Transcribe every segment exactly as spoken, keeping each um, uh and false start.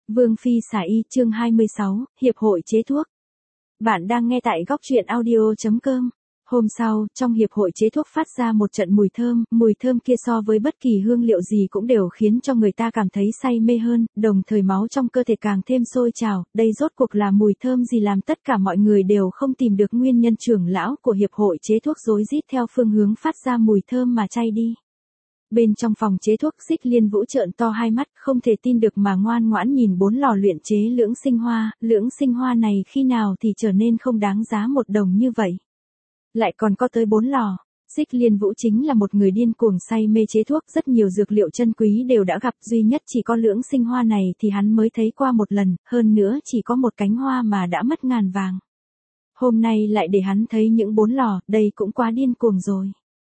Vương Phi xả y chương hai mươi sáu, Hiệp hội chế thuốc. Bạn đang nghe tại góc truyện audio chấm com. Hôm sau, trong hiệp hội chế thuốc phát ra một trận mùi thơm, mùi thơm kia so với bất kỳ hương liệu gì cũng đều khiến cho người ta cảm thấy say mê hơn, đồng thời máu trong cơ thể càng thêm sôi trào, đây rốt cuộc là mùi thơm gì làm tất cả mọi người đều không tìm được nguyên nhân. Trưởng lão của hiệp hội chế thuốc rối rít theo phương hướng phát ra mùi thơm mà chay đi. Bên trong phòng chế thuốc, Xích Liên Vũ trợn to hai mắt, không thể tin được mà ngoan ngoãn nhìn bốn lò luyện chế lưỡng sinh hoa, lưỡng sinh hoa này khi nào thì trở nên không đáng giá một đồng như vậy. Lại còn có tới bốn lò. Xích Liên Vũ chính là một người điên cuồng say mê chế thuốc, rất nhiều dược liệu chân quý đều đã gặp, duy nhất chỉ có lưỡng sinh hoa này thì hắn mới thấy qua một lần, hơn nữa chỉ có một cánh hoa mà đã mất ngàn vàng. Hôm nay lại để hắn thấy những bốn lò, đây cũng quá điên cuồng rồi.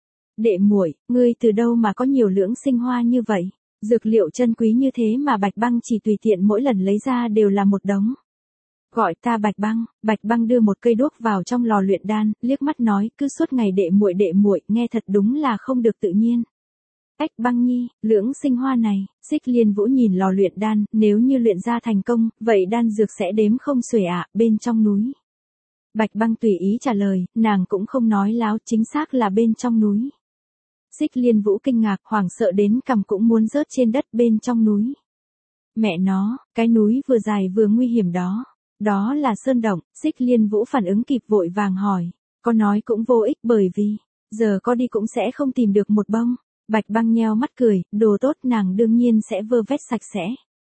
Đệ muội, ngươi từ đâu mà có nhiều lưỡng sinh hoa như vậy? Dược liệu chân quý như thế mà Bạch Băng chỉ tùy tiện mỗi lần lấy ra đều là một đống. Gọi ta Bạch Băng. Bạch Băng đưa một cây đuốc vào trong lò luyện đan, liếc mắt nói, cứ suốt ngày đệ muội đệ muội, nghe thật đúng là không được tự nhiên. Ách Băng nhi, lưỡng sinh hoa này. Xích Liên Vũ nhìn lò luyện đan, nếu như luyện ra thành công, vậy đan dược sẽ đếm không xuể ạ, bên trong núi. Bạch Băng tùy ý trả lời, nàng cũng không nói láo, chính xác là bên trong núi. Xích Liên Vũ kinh ngạc, hoảng sợ đến cằm cũng muốn rớt trên đất. Bên trong núi. Mẹ nó, cái núi vừa dài vừa nguy hiểm đó. Đó là sơn động. Xích Liên Vũ phản ứng kịp vội vàng hỏi. Có nói cũng vô ích, bởi vì giờ có đi cũng sẽ không tìm được một bông. Bạch Băng nheo mắt cười, đồ tốt, nàng đương nhiên sẽ vơ vét sạch sẽ.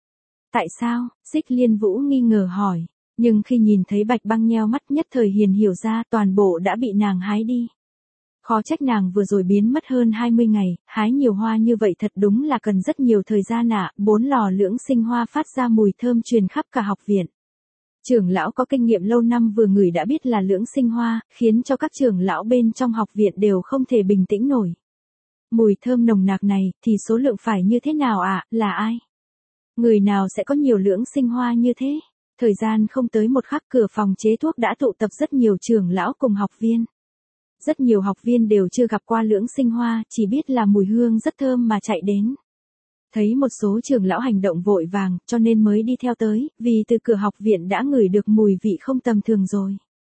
Tại sao? Xích Liên Vũ nghi ngờ hỏi. Nhưng khi nhìn thấy Bạch Băng nheo mắt, nhất thời hiền hiểu ra, toàn bộ đã bị nàng hái đi. Khó trách nàng vừa rồi biến mất hơn hai mươi ngày, hái nhiều hoa như vậy thật đúng là cần rất nhiều thời gian ạ. Bốn lò lưỡng sinh hoa phát ra mùi thơm truyền khắp cả học viện. Trưởng lão có kinh nghiệm lâu năm vừa ngửi đã biết là lưỡng sinh hoa, khiến cho các trưởng lão bên trong học viện đều không thể bình tĩnh nổi. Mùi thơm nồng nặc này, thì số lượng phải như thế nào ạ, là ai? Người nào sẽ có nhiều lưỡng sinh hoa như thế? Thời gian không tới một khắc, cửa phòng chế thuốc đã tụ tập rất nhiều trưởng lão cùng học viên. Rất nhiều học viên đều chưa gặp qua lưỡng sinh hoa, chỉ biết là mùi hương rất thơm mà chạy đến. Thấy một số trưởng lão hành động vội vàng, cho nên mới đi theo tới, vì từ cửa học viện đã ngửi được mùi vị không tầm thường rồi.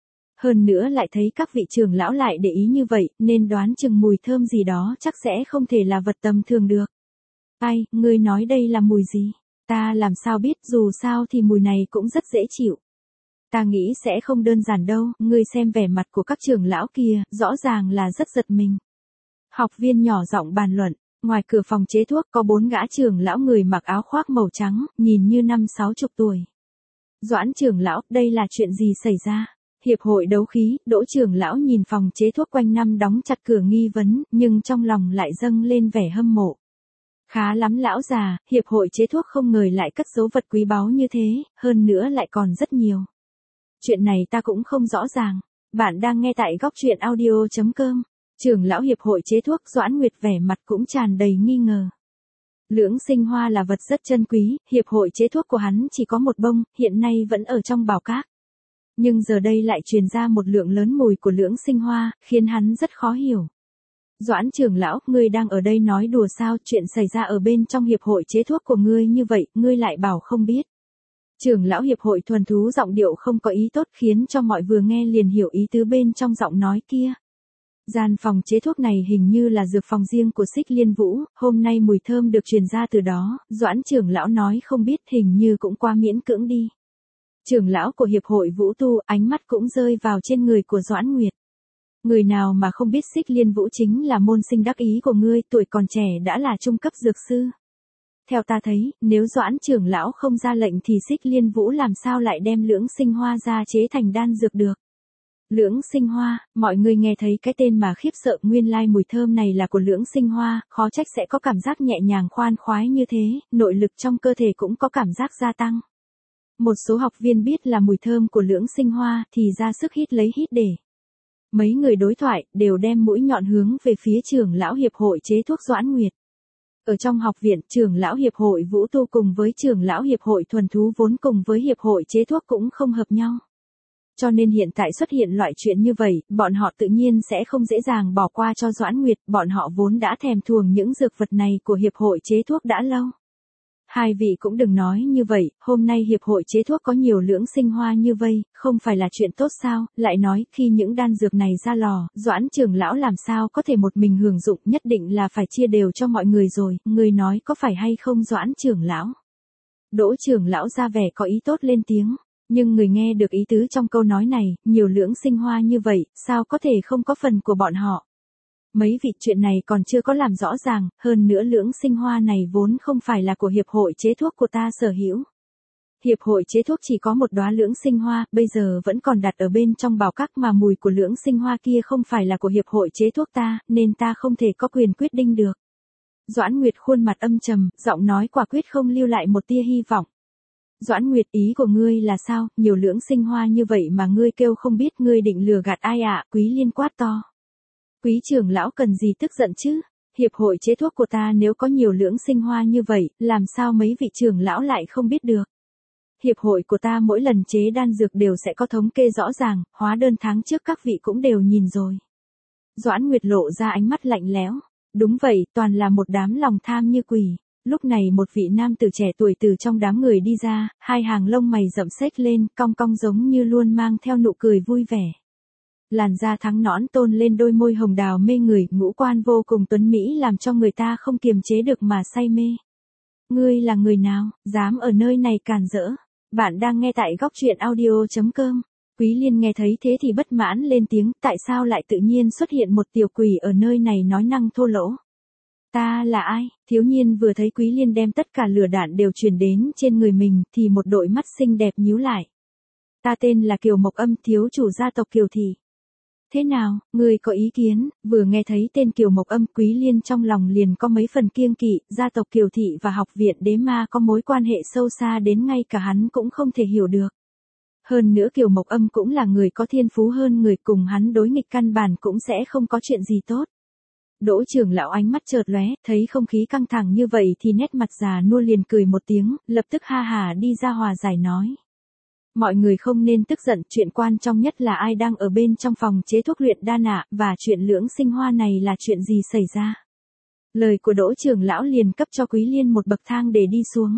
Hơn nữa lại thấy các vị trưởng lão lại để ý như vậy, nên đoán chừng mùi thơm gì đó chắc sẽ không thể là vật tầm thường được. Ai, ngươi nói đây là mùi gì? Ta làm sao biết, dù sao thì mùi này cũng rất dễ chịu. Ta nghĩ sẽ không đơn giản đâu, ngươi xem vẻ mặt của các trưởng lão kia, rõ ràng là rất giật mình. Học viên nhỏ giọng bàn luận, ngoài cửa phòng chế thuốc có bốn gã trưởng lão người mặc áo khoác màu trắng, nhìn như năm sáu chục tuổi. Doãn trưởng lão, đây là chuyện gì xảy ra? Hiệp hội đấu khí, Đỗ trưởng lão nhìn phòng chế thuốc quanh năm đóng chặt cửa nghi vấn, nhưng trong lòng lại dâng lên vẻ hâm mộ. Khá lắm lão già, hiệp hội chế thuốc không ngờ lại cất giấu vật quý báu như thế, hơn nữa lại còn rất nhiều. Chuyện này ta cũng không rõ ràng. Bạn đang nghe tại góc truyện audio chấm com. Trưởng lão hiệp hội chế thuốc Doãn Nguyệt vẻ mặt cũng tràn đầy nghi ngờ. Lưỡng sinh hoa là vật rất chân quý, hiệp hội chế thuốc của hắn chỉ có một bông, hiện nay vẫn ở trong bảo các. Nhưng giờ đây lại truyền ra một lượng lớn mùi của lưỡng sinh hoa, khiến hắn rất khó hiểu. Doãn trưởng lão, ngươi đang ở đây nói đùa sao? Chuyện xảy ra ở bên trong hiệp hội chế thuốc của ngươi như vậy, ngươi lại bảo không biết. Trưởng lão hiệp hội thuần thú giọng điệu không có ý tốt, khiến cho mọi vừa nghe liền hiểu ý tứ bên trong giọng nói kia. Gian phòng chế thuốc này hình như là dược phòng riêng của Xích Liên Vũ, hôm nay mùi thơm được truyền ra từ đó, Doãn trưởng lão nói không biết hình như cũng quá miễn cưỡng đi. Trưởng lão của hiệp hội Vũ Tu, ánh mắt cũng rơi vào trên người của Doãn Nguyệt. Người nào mà không biết Xích Liên Vũ chính là môn sinh đắc ý của ngươi, tuổi còn trẻ đã là trung cấp dược sư. Theo ta thấy, nếu Doãn trưởng lão không ra lệnh thì Xích Liên Vũ làm sao lại đem lưỡng sinh hoa ra chế thành đan dược được. Lưỡng sinh hoa, mọi người nghe thấy cái tên mà khiếp sợ, nguyên lai mùi thơm này là của lưỡng sinh hoa, khó trách sẽ có cảm giác nhẹ nhàng khoan khoái như thế, nội lực trong cơ thể cũng có cảm giác gia tăng. Một số học viên biết là mùi thơm của lưỡng sinh hoa thì ra sức hít lấy hít để. Mấy người đối thoại đều đem mũi nhọn hướng về phía trưởng lão hiệp hội chế thuốc Doãn Nguyệt. Ở trong học viện, trưởng lão hiệp hội Vũ Tu cùng với trưởng lão hiệp hội thuần thú vốn cùng với hiệp hội chế thuốc cũng không hợp nhau. Cho nên hiện tại xuất hiện loại chuyện như vậy, bọn họ tự nhiên sẽ không dễ dàng bỏ qua cho Doãn Nguyệt, bọn họ vốn đã thèm thuồng những dược vật này của hiệp hội chế thuốc đã lâu. Hai vị cũng đừng nói như vậy, hôm nay hiệp hội chế thuốc có nhiều lưỡng sinh hoa như vây, không phải là chuyện tốt sao, lại nói, khi những đan dược này ra lò, Doãn trưởng lão làm sao có thể một mình hưởng dụng, nhất định là phải chia đều cho mọi người rồi, người nói có phải hay không Doãn trưởng lão? Đỗ trưởng lão ra vẻ có ý tốt lên tiếng, nhưng người nghe được ý tứ trong câu nói này, nhiều lưỡng sinh hoa như vậy, sao có thể không có phần của bọn họ? Mấy vị chuyện này còn chưa có làm rõ ràng, hơn nữa lưỡng sinh hoa này vốn không phải là của hiệp hội chế thuốc của ta sở hữu. Hiệp hội chế thuốc chỉ có một đóa lưỡng sinh hoa, bây giờ vẫn còn đặt ở bên trong bảo các mà mùi của lưỡng sinh hoa kia không phải là của hiệp hội chế thuốc ta, nên ta không thể có quyền quyết định được. Doãn Nguyệt khuôn mặt âm trầm, giọng nói quả quyết không lưu lại một tia hy vọng. Doãn Nguyệt, ý của ngươi là sao, nhiều lưỡng sinh hoa như vậy mà ngươi kêu không biết, ngươi định lừa gạt ai ạ? Quý Liên quát to. Quý trưởng lão cần gì tức giận chứ? Hiệp hội chế thuốc của ta nếu có nhiều lưỡng sinh hoa như vậy, làm sao mấy vị trưởng lão lại không biết được? Hiệp hội của ta mỗi lần chế đan dược đều sẽ có thống kê rõ ràng, hóa đơn tháng trước các vị cũng đều nhìn rồi. Doãn Nguyệt lộ ra ánh mắt lạnh lẽo. Đúng vậy, toàn là một đám lòng tham như quỷ. Lúc này một vị nam tử trẻ tuổi từ trong đám người đi ra, hai hàng lông mày rậm xếch lên, cong cong giống như luôn mang theo nụ cười vui vẻ. Làn da trắng nõn tôn lên đôi môi hồng đào mê người, ngũ quan vô cùng tuấn mỹ làm cho người ta không kiềm chế được mà say mê. Ngươi là người nào, dám ở nơi này càn rỡ? Bạn đang nghe tại góc truyện audio chấm com. Quý Liên nghe thấy thế thì bất mãn lên tiếng, tại sao lại tự nhiên xuất hiện một tiểu quỷ ở nơi này nói năng thô lỗ? Ta là ai? Thiếu nhiên vừa thấy Quý Liên đem tất cả lửa đạn đều truyền đến trên người mình, thì một đôi mắt xinh đẹp nhíu lại. Ta tên là Kiều Mộc Âm, thiếu chủ gia tộc Kiều Thị. Thế nào, ngươi có ý kiến? Vừa nghe thấy tên Kiều Mộc Âm, Quý Liên trong lòng liền có mấy phần kiêng kỵ, gia tộc Kiều Thị và học viện Đế Ma có mối quan hệ sâu xa đến ngay cả hắn cũng không thể hiểu được. Hơn nữa Kiều Mộc Âm cũng là người có thiên phú hơn người, cùng hắn đối nghịch căn bản cũng sẽ không có chuyện gì tốt. Đỗ trưởng lão ánh mắt chợt lóe, thấy không khí căng thẳng như vậy thì nét mặt già nua liền cười một tiếng, lập tức ha hà đi ra hòa giải nói. Mọi người không nên tức giận, chuyện quan trọng nhất là ai đang ở bên trong phòng chế thuốc luyện đan ạ, và chuyện lưỡng sinh hoa này là chuyện gì xảy ra. Lời của Đỗ trưởng lão liền cấp cho Quý Liên một bậc thang để đi xuống.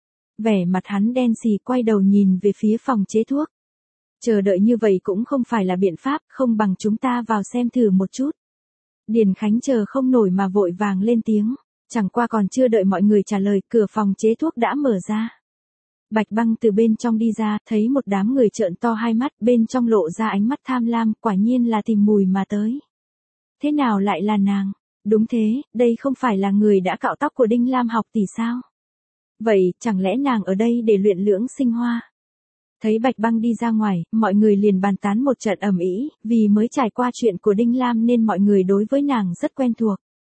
Vẻ mặt hắn đen xì, quay đầu nhìn về phía phòng chế thuốc. Chờ đợi như vậy cũng không phải là biện pháp, không bằng chúng ta vào xem thử một chút. Điền Khánh chờ không nổi mà vội vàng lên tiếng, chẳng qua còn chưa đợi mọi người trả lời, cửa phòng chế thuốc đã mở ra. Bạch Băng từ bên trong đi ra, thấy một đám người trợn to hai mắt, bên trong lộ ra ánh mắt tham lam, quả nhiên là tìm mùi mà tới. Thế nào lại là nàng? Đúng thế, đây không phải là người đã cạo tóc của Đinh Lam học tỷ sao? Vậy, chẳng lẽ nàng ở đây để luyện lưỡng sinh hoa? Thấy Bạch Băng đi ra ngoài, mọi người liền bàn tán một trận ầm ĩ, vì mới trải qua chuyện của Đinh Lam nên mọi người đối với nàng rất quen thuộc.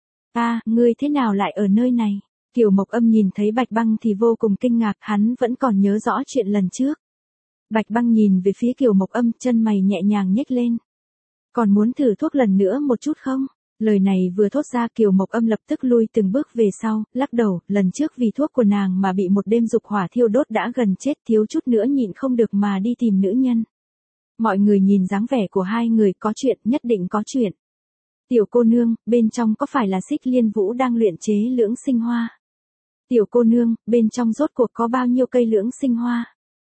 À, ngươi thế nào lại ở nơi này? Kiều Mộc Âm nhìn thấy Bạch Băng thì vô cùng kinh ngạc, hắn vẫn còn nhớ rõ chuyện lần trước. Bạch Băng nhìn về phía Kiều Mộc Âm, chân mày nhẹ nhàng nhếch lên. Còn muốn thử thuốc lần nữa một chút không? Lời này vừa thốt ra, Kiều Mộc Âm lập tức lui từng bước về sau, lắc đầu, lần trước vì thuốc của nàng mà bị một đêm dục hỏa thiêu đốt đã gần chết, thiếu chút nữa nhịn không được mà đi tìm nữ nhân. Mọi người nhìn dáng vẻ của hai người, có chuyện, nhất định có chuyện. Tiểu cô nương, bên trong có phải là Xích Liên Vũ đang luyện chế lưỡng sinh hoa? Tiểu cô nương, bên trong rốt cuộc có bao nhiêu cây lưỡng sinh hoa?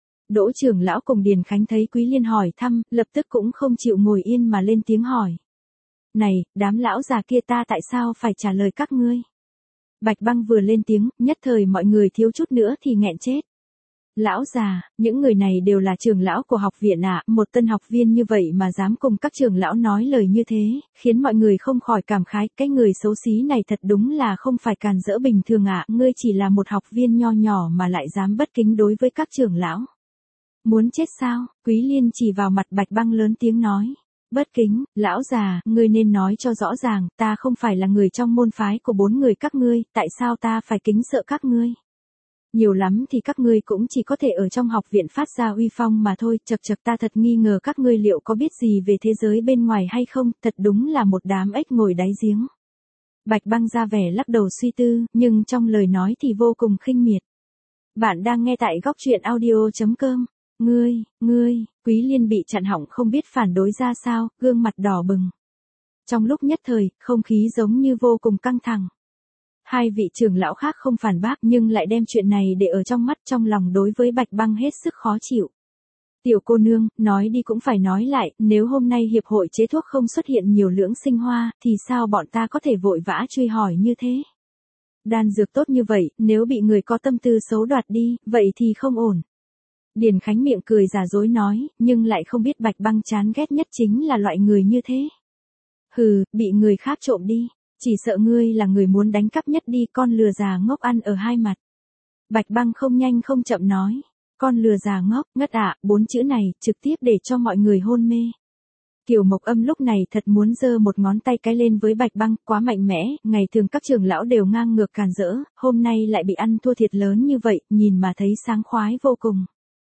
Đỗ trưởng lão cùng Điền Khánh thấy Quý Liên hỏi thăm, lập tức cũng không chịu ngồi yên mà lên tiếng hỏi. Này, đám lão già kia ta tại sao phải trả lời các ngươi? Bạch Băng vừa lên tiếng, nhất thời mọi người thiếu chút nữa thì nghẹn chết. Lão già, những người này đều là trưởng lão của học viện ạ, à, một tân học viên như vậy mà dám cùng các trưởng lão nói lời như thế, khiến mọi người không khỏi cảm khái, cái người xấu xí này thật đúng là không phải càn rỡ bình thường ạ, à, ngươi chỉ là một học viên nho nhỏ mà lại dám bất kính đối với các trưởng lão. Muốn chết sao? Quý Liên chỉ vào mặt Bạch Băng lớn tiếng nói. Bất kính, lão già, ngươi nên nói cho rõ ràng, ta không phải là người trong môn phái của bốn người các ngươi, tại sao ta phải kính sợ các ngươi? Nhiều lắm thì các ngươi cũng chỉ có thể ở trong học viện phát ra uy phong mà thôi, chật chật ta thật nghi ngờ các ngươi liệu có biết gì về thế giới bên ngoài hay không, thật đúng là một đám ếch ngồi đáy giếng. Bạch Băng ra vẻ lắc đầu suy tư, nhưng trong lời nói thì vô cùng khinh miệt. Bạn đang nghe tại góc truyện audio chấm com. Ngươi, ngươi, Quý Liên bị chặn họng không biết phản đối ra sao, gương mặt đỏ bừng. Trong lúc nhất thời, không khí giống như vô cùng căng thẳng. Hai vị trưởng lão khác không phản bác nhưng lại đem chuyện này để ở trong mắt, trong lòng đối với Bạch Băng hết sức khó chịu. Tiểu cô nương, nói đi cũng phải nói lại, nếu hôm nay hiệp hội chế thuốc không xuất hiện nhiều lưỡng sinh hoa, thì sao bọn ta có thể vội vã truy hỏi như thế? Đan dược tốt như vậy, nếu bị người có tâm tư xấu đoạt đi, vậy thì không ổn. Điền Khánh miệng cười giả dối nói, nhưng lại không biết Bạch Băng chán ghét nhất chính là loại người như thế. Hừ, bị người khác trộm đi, chỉ sợ ngươi là người muốn đánh cắp nhất đi, con lừa già ngốc ăn ở hai mặt. Bạch Băng không nhanh không chậm nói, con lừa già ngốc, ngất ạ, bốn chữ này, trực tiếp để cho mọi người hôn mê. Kiều Mộc Âm lúc này thật muốn giơ một ngón tay cái lên với Bạch Băng, quá mạnh mẽ, ngày thường các trưởng lão đều ngang ngược càn rỡ, hôm nay lại bị ăn thua thiệt lớn như vậy, nhìn mà thấy sáng khoái vô cùng.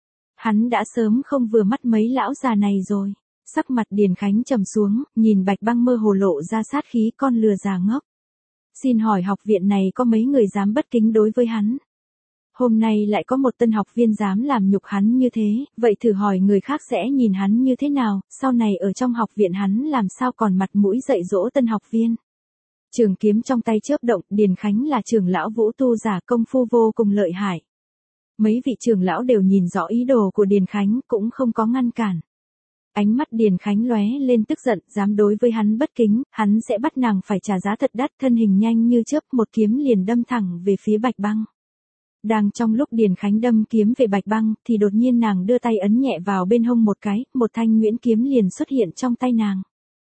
Hắn đã sớm không vừa mắt mấy lão già này rồi. Sắc mặt Điền Khánh trầm xuống, nhìn Bạch Băng mơ hồ lộ ra sát khí, con lừa già ngốc. Xin hỏi học viện này có mấy người dám bất kính đối với hắn? Hôm nay lại có một tân học viên dám làm nhục hắn như thế, vậy thử hỏi người khác sẽ nhìn hắn như thế nào, sau này ở trong học viện hắn làm sao còn mặt mũi dạy dỗ tân học viên. Trường kiếm trong tay chớp động, Điền Khánh là trưởng lão vũ tu giả, công phu vô cùng lợi hại. Mấy vị trưởng lão đều nhìn rõ ý đồ của Điền Khánh, cũng không có ngăn cản. Ánh mắt Điền Khánh lóe lên tức giận, dám đối với hắn bất kính, hắn sẽ bắt nàng phải trả giá thật đắt, thân hình nhanh như chớp, một kiếm liền đâm thẳng về phía Bạch Băng. Đang trong lúc Điền Khánh đâm kiếm về Bạch Băng, thì đột nhiên nàng đưa tay ấn nhẹ vào bên hông một cái, một thanh nguyễn kiếm liền xuất hiện trong tay nàng.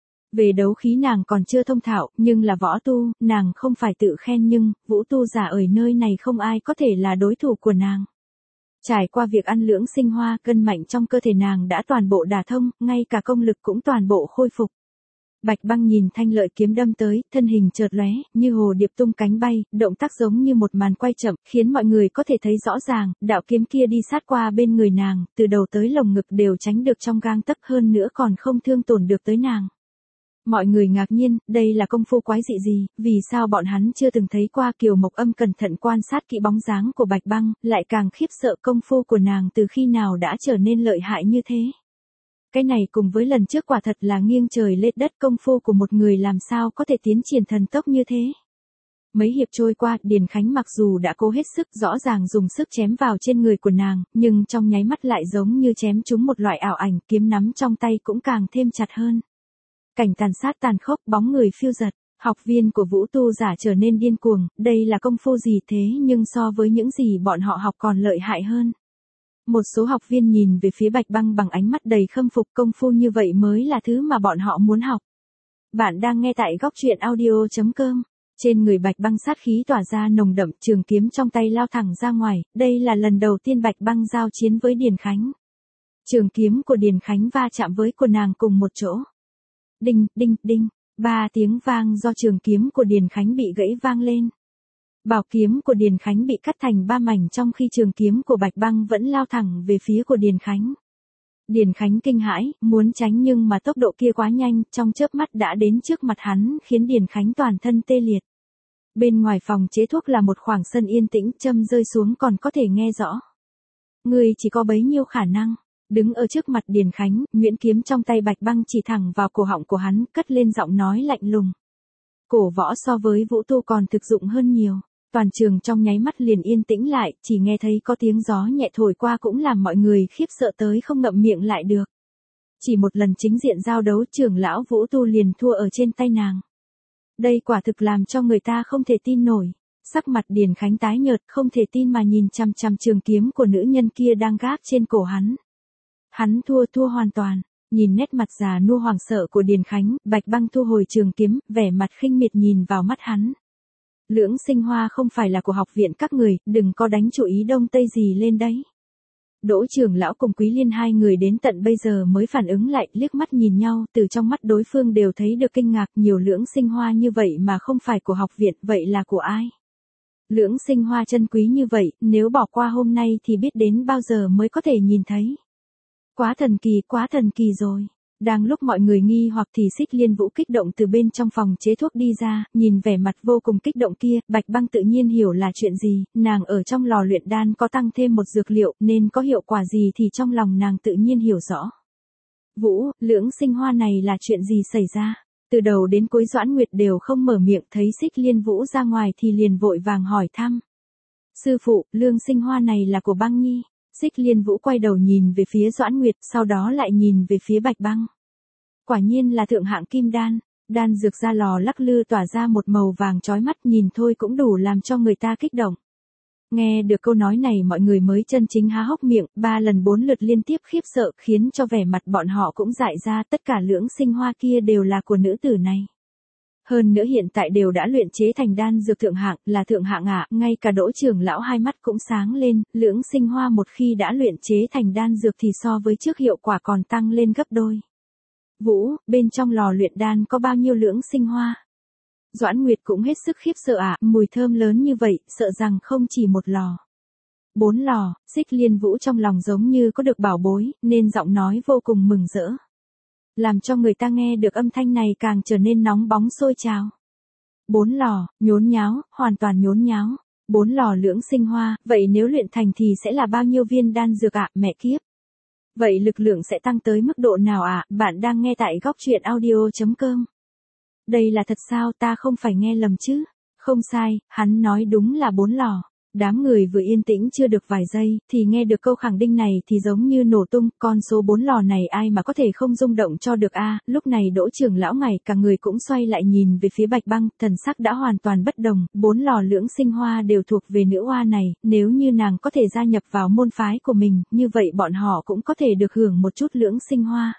Về đấu khí nàng còn chưa thông thạo, nhưng là võ tu, nàng không phải tự khen nhưng, vũ tu giả ở nơi này không ai có thể là đối thủ của nàng. Trải qua việc ăn lưỡng sinh hoa, cân mạnh trong cơ thể nàng đã toàn bộ đả thông, ngay cả công lực cũng toàn bộ khôi phục. Bạch Băng nhìn thanh lợi kiếm đâm tới, thân hình chợt lóe, như hồ điệp tung cánh bay, động tác giống như một màn quay chậm, khiến mọi người có thể thấy rõ ràng, đạo kiếm kia đi sát qua bên người nàng, từ đầu tới lồng ngực đều tránh được trong gang tấc, hơn nữa còn không thương tổn được tới nàng. Mọi người ngạc nhiên, đây là công phu quái dị gì, vì sao bọn hắn chưa từng thấy qua. Kiều Mộc Âm cẩn thận quan sát kỹ bóng dáng của Bạch Băng, lại càng khiếp sợ công phu của nàng từ khi nào đã trở nên lợi hại như thế. Cái này cùng với lần trước quả thật là nghiêng trời lệch đất, công phu của một người làm sao có thể tiến triển thần tốc như thế. Mấy hiệp trôi qua, Điền Khánh mặc dù đã cố hết sức, rõ ràng dùng sức chém vào trên người của nàng, nhưng trong nháy mắt lại giống như chém trúng một loại ảo ảnh, kiếm nắm trong tay cũng càng thêm chặt hơn. Cảnh tàn sát tàn khốc, bóng người phiêu giật, học viên của vũ tu giả trở nên điên cuồng, đây là công phu gì thế, nhưng so với những gì bọn họ học còn lợi hại hơn. Một số học viên nhìn về phía Bạch Băng bằng ánh mắt đầy khâm phục, công phu như vậy mới là thứ mà bọn họ muốn học. Bạn đang nghe tại góc truyện audio chấm com. Trên người Bạch Băng sát khí tỏa ra nồng đậm, trường kiếm trong tay lao thẳng ra ngoài, đây là lần đầu tiên Bạch Băng giao chiến với Điền Khánh. Trường kiếm của Điền Khánh va chạm với của nàng cùng một chỗ. Đinh, đinh, đinh, ba tiếng vang do trường kiếm của Điền Khánh bị gãy vang lên. Bảo kiếm của Điền Khánh bị cắt thành ba mảnh, trong khi trường kiếm của Bạch Băng vẫn lao thẳng về phía của Điền Khánh. Điền Khánh kinh hãi, muốn tránh nhưng mà tốc độ kia quá nhanh, trong chớp mắt đã đến trước mặt hắn, khiến Điền Khánh toàn thân tê liệt. Bên ngoài phòng chế thuốc là một khoảng sân yên tĩnh, châm rơi xuống còn có thể nghe rõ. Người chỉ có bấy nhiêu khả năng. Đứng ở trước mặt Điền Khánh, nguyễn kiếm trong tay Bạch Băng chỉ thẳng vào cổ họng của hắn, cất lên giọng nói lạnh lùng. Cổ võ so với vũ tu còn thực dụng hơn nhiều. Toàn trường trong nháy mắt liền yên tĩnh lại, chỉ nghe thấy có tiếng gió nhẹ thổi qua cũng làm mọi người khiếp sợ tới không ngậm miệng lại được. Chỉ một lần chính diện giao đấu, trưởng lão vũ tu liền thua ở trên tay nàng. Đây quả thực làm cho người ta không thể tin nổi. Sắc mặt Điền Khánh tái nhợt, không thể tin mà nhìn chằm chằm trường kiếm của nữ nhân kia đang gác trên cổ hắn. Hắn thua thua hoàn toàn. Nhìn nét mặt già nua hoảng sợ của Điền Khánh, Bạch Băng thu hồi trường kiếm, vẻ mặt khinh miệt nhìn vào mắt hắn. Lưỡng sinh hoa không phải là của học viện các người, đừng có đánh chủ ý đông tây gì lên đấy. Đỗ trưởng lão cùng Quý Liên hai người đến tận bây giờ mới phản ứng lại, liếc mắt nhìn nhau, từ trong mắt đối phương đều thấy được kinh ngạc, nhiều lưỡng sinh hoa như vậy mà không phải của học viện, vậy là của ai? Lưỡng sinh hoa chân quý như vậy, nếu bỏ qua hôm nay thì biết đến bao giờ mới có thể nhìn thấy. Quá thần kỳ, quá thần kỳ rồi. Đang lúc mọi người nghi hoặc thì Xích Liên Vũ kích động từ bên trong phòng chế thuốc đi ra, nhìn vẻ mặt vô cùng kích động kia, Bạch Băng tự nhiên hiểu là chuyện gì, nàng ở trong lò luyện đan có tăng thêm một dược liệu, nên có hiệu quả gì thì trong lòng nàng tự nhiên hiểu rõ. Vũ, lưỡng sinh hoa này là chuyện gì xảy ra? Từ đầu đến cuối Doãn Nguyệt đều không mở miệng, thấy Xích Liên Vũ ra ngoài thì liền vội vàng hỏi thăm. Sư phụ, lương sinh hoa này là của Băng Nhi. Xích Liên Vũ quay đầu nhìn về phía Doãn Nguyệt, sau đó lại nhìn về phía Bạch Băng. Quả nhiên là thượng hạng kim đan, đan dược ra lò lắc lư tỏa ra một màu vàng chói mắt, nhìn thôi cũng đủ làm cho người ta kích động. Nghe được câu nói này mọi người mới chân chính há hốc miệng, ba lần bốn lượt liên tiếp khiếp sợ, khiến cho vẻ mặt bọn họ cũng dại ra, tất cả lưỡng sinh hoa kia đều là của nữ tử này. Hơn nữa hiện tại đều đã luyện chế thành đan dược thượng hạng, là thượng hạng ạ, ngay cả Đỗ trưởng lão hai mắt cũng sáng lên, lưỡng sinh hoa một khi đã luyện chế thành đan dược thì so với trước hiệu quả còn tăng lên gấp đôi. Vũ, bên trong lò luyện đan có bao nhiêu lưỡng sinh hoa? Doãn Nguyệt cũng hết sức khiếp sợ ạ, mùi thơm lớn như vậy, sợ rằng không chỉ một lò. Bốn lò, Xích Liên Vũ trong lòng giống như có được bảo bối, nên giọng nói vô cùng mừng rỡ. Làm cho người ta nghe được âm thanh này càng trở nên nóng bóng sôi trào. Bốn lò, nhốn nháo, hoàn toàn nhốn nháo. Bốn lò lưỡng sinh hoa, vậy nếu luyện thành thì sẽ là bao nhiêu viên đan dược ạ, mẹ kiếp? Vậy lực lượng sẽ tăng tới mức độ nào ạ? Bạn đang nghe tại góc truyện audio chấm com. Đây là thật sao, ta không phải nghe lầm chứ? Không sai, hắn nói đúng là bốn lò. Đám người vừa yên tĩnh chưa được vài giây, thì nghe được câu khẳng định này thì giống như nổ tung, con số bốn lò này ai mà có thể không rung động cho được a? Lúc này Đỗ trưởng lão ngày cả người cũng xoay lại nhìn về phía Bạch Băng, thần sắc đã hoàn toàn bất đồng, bốn lò lưỡng sinh hoa đều thuộc về nữ oa này, nếu như nàng có thể gia nhập vào môn phái của mình, như vậy bọn họ cũng có thể được hưởng một chút lưỡng sinh hoa.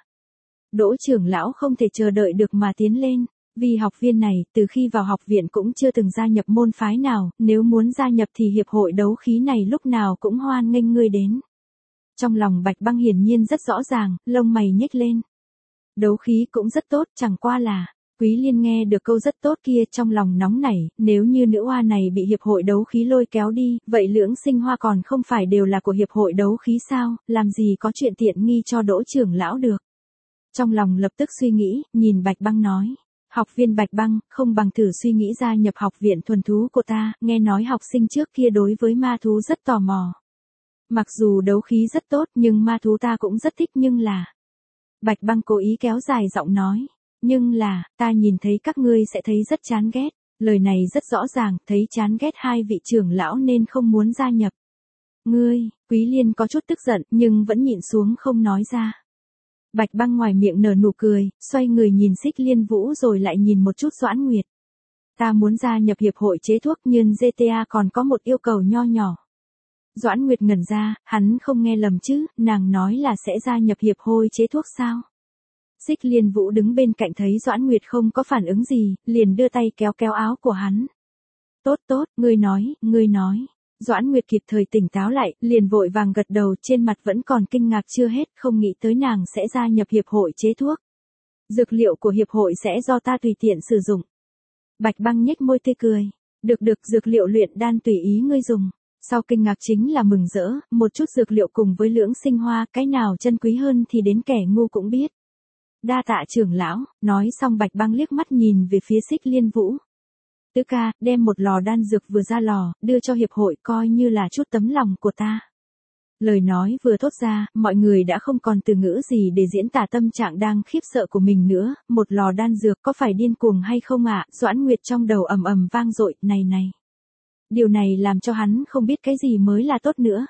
Đỗ trưởng lão không thể chờ đợi được mà tiến lên. Vì học viên này, từ khi vào học viện cũng chưa từng gia nhập môn phái nào, nếu muốn gia nhập thì hiệp hội đấu khí này lúc nào cũng hoan nghênh ngươi đến. Trong lòng Bạch Băng hiển nhiên rất rõ ràng, lông mày nhếch lên. Đấu khí cũng rất tốt, chẳng qua là, Quý Liên nghe được câu rất tốt kia trong lòng nóng nảy, nếu như nữ hoa này bị hiệp hội đấu khí lôi kéo đi, vậy lưỡng sinh hoa còn không phải đều là của hiệp hội đấu khí sao, làm gì có chuyện tiện nghi cho Đỗ trưởng lão được. Trong lòng lập tức suy nghĩ, nhìn Bạch Băng nói. Học viên Bạch Băng, không bằng thử suy nghĩ gia nhập học viện thuần thú của ta, nghe nói học sinh trước kia đối với ma thú rất tò mò. Mặc dù đấu khí rất tốt nhưng ma thú ta cũng rất thích nhưng là... Bạch Băng cố ý kéo dài giọng nói, nhưng là, ta nhìn thấy các ngươi sẽ thấy rất chán ghét, lời này rất rõ ràng, thấy chán ghét hai vị trưởng lão nên không muốn gia nhập. Ngươi, Quý Liên có chút tức giận nhưng vẫn nhịn xuống không nói ra. Bạch Băng ngoài miệng nở nụ cười, xoay người nhìn Xích Liên Vũ rồi lại nhìn một chút Doãn Nguyệt. Ta muốn gia nhập hiệp hội chế thuốc nhưng giê tê a còn có một yêu cầu nho nhỏ. Doãn Nguyệt ngẩn ra, hắn không nghe lầm chứ, nàng nói là sẽ gia nhập hiệp hội chế thuốc sao? Xích Liên Vũ đứng bên cạnh thấy Doãn Nguyệt không có phản ứng gì, liền đưa tay kéo kéo áo của hắn. Tốt tốt, ngươi nói, ngươi nói. Doãn Nguyệt kịp thời tỉnh táo lại, liền vội vàng gật đầu, trên mặt vẫn còn kinh ngạc chưa hết, không nghĩ tới nàng sẽ gia nhập hiệp hội chế thuốc. Dược liệu của hiệp hội sẽ do ta tùy tiện sử dụng. Bạch Băng nhếch môi tươi cười. Được được, dược liệu luyện đan tùy ý ngươi dùng. Sau kinh ngạc chính là mừng rỡ, một chút dược liệu cùng với lưỡng sinh hoa, cái nào chân quý hơn thì đến kẻ ngu cũng biết. Đa tạ trưởng lão, nói xong Bạch Băng liếc mắt nhìn về phía Xích Liên Vũ. Tứ ca, đem một lò đan dược vừa ra lò, đưa cho hiệp hội coi như là chút tấm lòng của ta. Lời nói vừa thốt ra, mọi người đã không còn từ ngữ gì để diễn tả tâm trạng đang khiếp sợ của mình nữa, một lò đan dược có phải điên cuồng hay không ạ? Doãn Nguyệt trong đầu ầm ầm vang dội, này này. Điều này làm cho hắn không biết cái gì mới là tốt nữa.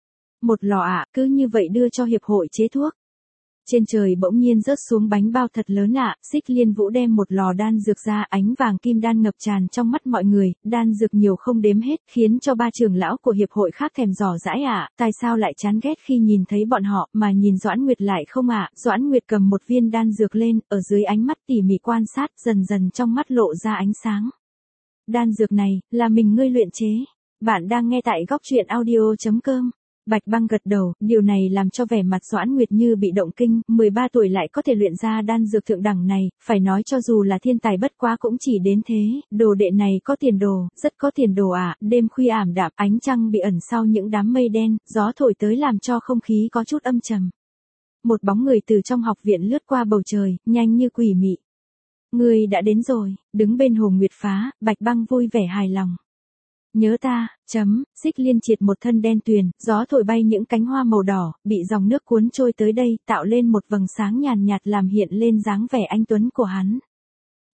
Một lò ạ, cứ như vậy đưa cho hiệp hội chế thuốc. Trên trời bỗng nhiên rớt xuống bánh bao thật lớn ạ, Xích Liên Vũ đem một lò đan dược ra, ánh vàng kim đan ngập tràn trong mắt mọi người, đan dược nhiều không đếm hết, khiến cho ba trưởng lão của hiệp hội khác thèm dò dãi ạ, tại sao lại chán ghét khi nhìn thấy bọn họ, mà nhìn Doãn Nguyệt lại không ạ? Doãn Nguyệt cầm một viên đan dược lên, ở dưới ánh mắt tỉ mỉ quan sát, dần dần trong mắt lộ ra ánh sáng. Đan dược này, là mình ngươi luyện chế. Bạn đang nghe tại góc truyện audio chấm com. Bạch Băng gật đầu, điều này làm cho vẻ mặt Doãn Nguyệt như bị động kinh, mười ba tuổi lại có thể luyện ra đan dược thượng đẳng này, phải nói cho dù là thiên tài bất quá cũng chỉ đến thế, đồ đệ này có tiền đồ, rất có tiền đồ ạ. Đêm khuya ảm đạm, ánh trăng bị ẩn sau những đám mây đen, gió thổi tới làm cho không khí có chút âm trầm. Một bóng người từ trong học viện lướt qua bầu trời, nhanh như quỷ mị. Ngươi đã đến rồi, đứng bên Hồ Nguyệt Phá, Bạch Băng vui vẻ hài lòng. Nhớ ta, chấm, Xích Liên triệt một thân đen tuyền, gió thổi bay những cánh hoa màu đỏ, bị dòng nước cuốn trôi tới đây, tạo lên một vầng sáng nhàn nhạt làm hiện lên dáng vẻ anh tuấn của hắn.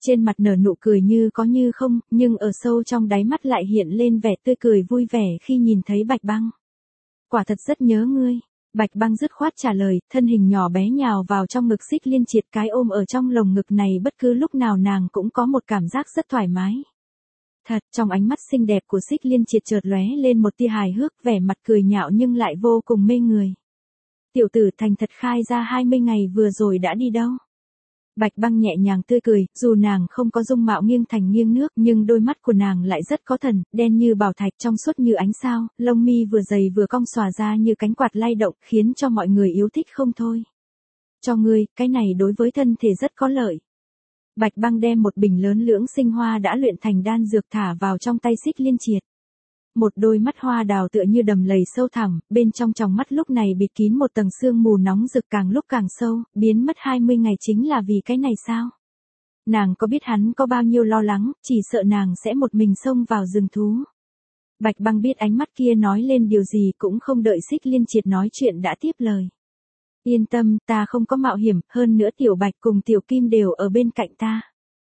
Trên mặt nở nụ cười như có như không, nhưng ở sâu trong đáy mắt lại hiện lên vẻ tươi cười vui vẻ khi nhìn thấy Bạch Băng. Quả thật rất nhớ ngươi. Bạch Băng dứt khoát trả lời, thân hình nhỏ bé nhào vào trong ngực Xích Liên Triệt, cái ôm ở trong lồng ngực này bất cứ lúc nào nàng cũng có một cảm giác rất thoải mái. Thật, trong ánh mắt xinh đẹp của Xích Liên Triệt chợt lóe lên một tia hài hước, vẻ mặt cười nhạo nhưng lại vô cùng mê người. Tiểu tử thành thật khai ra hai mươi ngày vừa rồi đã đi đâu? Bạch Băng nhẹ nhàng tươi cười, dù nàng không có dung mạo nghiêng thành nghiêng nước nhưng đôi mắt của nàng lại rất có thần, đen như bảo thạch trong suốt như ánh sao, lông mi vừa dày vừa cong xòa ra như cánh quạt lay động khiến cho mọi người yêu thích không thôi. Cho ngươi, cái này đối với thân thể rất có lợi. Bạch Băng đem một bình lớn lưỡng sinh hoa đã luyện thành đan dược thả vào trong tay Xích Liên Triệt. Một đôi mắt hoa đào tựa như đầm lầy sâu thẳm, bên trong tròng mắt lúc này bịt kín một tầng sương mù nóng rực càng lúc càng sâu, biến mất hai mươi ngày chính là vì cái này sao? Nàng có biết hắn có bao nhiêu lo lắng, chỉ sợ nàng sẽ một mình xông vào rừng thú. Bạch Băng biết ánh mắt kia nói lên điều gì, cũng không đợi Xích Liên Triệt nói chuyện đã tiếp lời. Yên tâm, ta không có mạo hiểm, hơn nữa Tiểu Bạch cùng Tiểu Kim đều ở bên cạnh ta.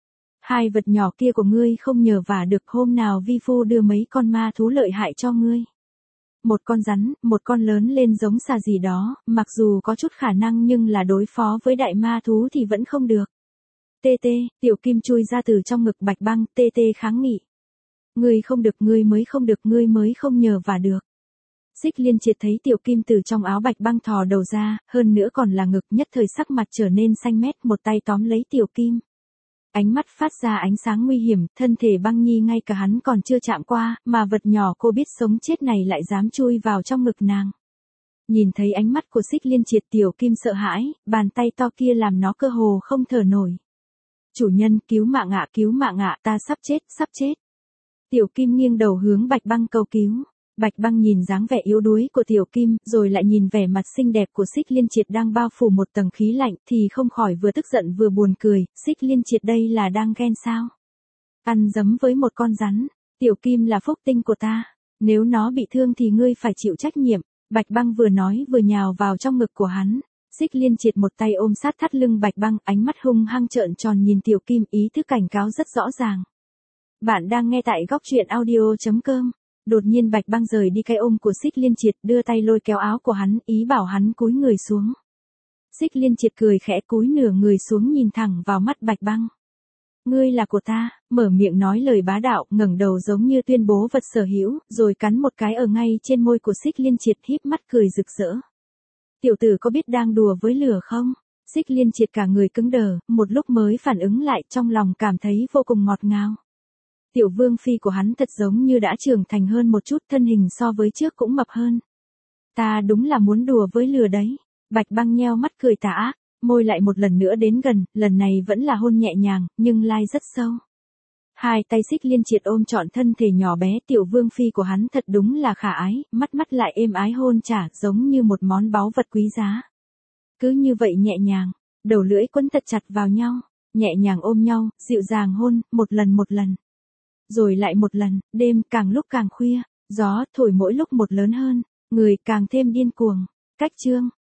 Hai vật nhỏ kia của ngươi không nhờ vả được, hôm nào vi phu đưa mấy con ma thú lợi hại cho ngươi. Một con rắn, một con lớn lên giống xà gì đó, mặc dù có chút khả năng nhưng là đối phó với đại ma thú thì vẫn không được. Tê tê, Tiểu Kim chui ra từ trong ngực Bạch Băng, tê tê kháng nghị. Ngươi không được, ngươi mới không được, ngươi mới không nhờ vả được. Xích Liên Triệt thấy Tiểu Kim từ trong áo Bạch Băng thò đầu ra, hơn nữa còn là ngực, nhất thời sắc mặt trở nên xanh mét, một tay tóm lấy Tiểu Kim. Ánh mắt phát ra ánh sáng nguy hiểm, thân thể Băng Nhi ngay cả hắn còn chưa chạm qua, mà vật nhỏ cô biết sống chết này lại dám chui vào trong ngực nàng. Nhìn thấy ánh mắt của Xích Liên Triệt, Tiểu Kim sợ hãi, bàn tay to kia làm nó cơ hồ không thở nổi. Chủ nhân, cứu mạng ạ, cứu mạng ạ, ta sắp chết, sắp chết. Tiểu Kim nghiêng đầu hướng Bạch Băng cầu cứu. Bạch Băng nhìn dáng vẻ yếu đuối của Tiểu Kim, rồi lại nhìn vẻ mặt xinh đẹp của Xích Liên Triệt đang bao phủ một tầng khí lạnh, thì không khỏi vừa tức giận vừa buồn cười, Xích Liên Triệt đây là đang ghen sao? Ăn dấm với một con rắn, Tiểu Kim là phúc tinh của ta, nếu nó bị thương thì ngươi phải chịu trách nhiệm. Bạch Băng vừa nói vừa nhào vào trong ngực của hắn. Xích Liên Triệt một tay ôm sát thắt lưng Bạch Băng, ánh mắt hung hăng trợn tròn nhìn Tiểu Kim, ý thức cảnh cáo rất rõ ràng. Bạn đang nghe tại góc truyện audio chấm com. Đột nhiên Bạch Băng rời đi cái ôm của Xích Liên Triệt, đưa tay lôi kéo áo của hắn, ý bảo hắn cúi người xuống. Xích Liên Triệt cười khẽ cúi nửa người xuống nhìn thẳng vào mắt Bạch Băng. Ngươi là của ta, mở miệng nói lời bá đạo, ngẩng đầu giống như tuyên bố vật sở hữu, rồi cắn một cái ở ngay trên môi của Xích Liên Triệt, híp mắt cười rực rỡ. Tiểu tử có biết đang đùa với lửa không? Xích Liên Triệt cả người cứng đờ, một lúc mới phản ứng lại, trong lòng cảm thấy vô cùng ngọt ngào. Tiểu vương phi của hắn thật giống như đã trưởng thành hơn một chút, thân hình so với trước cũng mập hơn. Ta đúng là muốn đùa với lửa đấy. Bạch Băng nheo mắt cười tà ác, môi lại một lần nữa đến gần, lần này vẫn là hôn nhẹ nhàng, nhưng lai rất sâu. Hai tay Xích Liên Triệt ôm trọn thân thể nhỏ bé tiểu vương phi của hắn thật đúng là khả ái, mắt mắt lại êm ái hôn trả giống như một món báu vật quý giá. Cứ như vậy nhẹ nhàng, đầu lưỡi quấn thật chặt vào nhau, nhẹ nhàng ôm nhau, dịu dàng hôn, một lần một lần. Rồi lại một lần, đêm càng lúc càng khuya, gió thổi mỗi lúc một lớn hơn, người càng thêm điên cuồng. Cách chương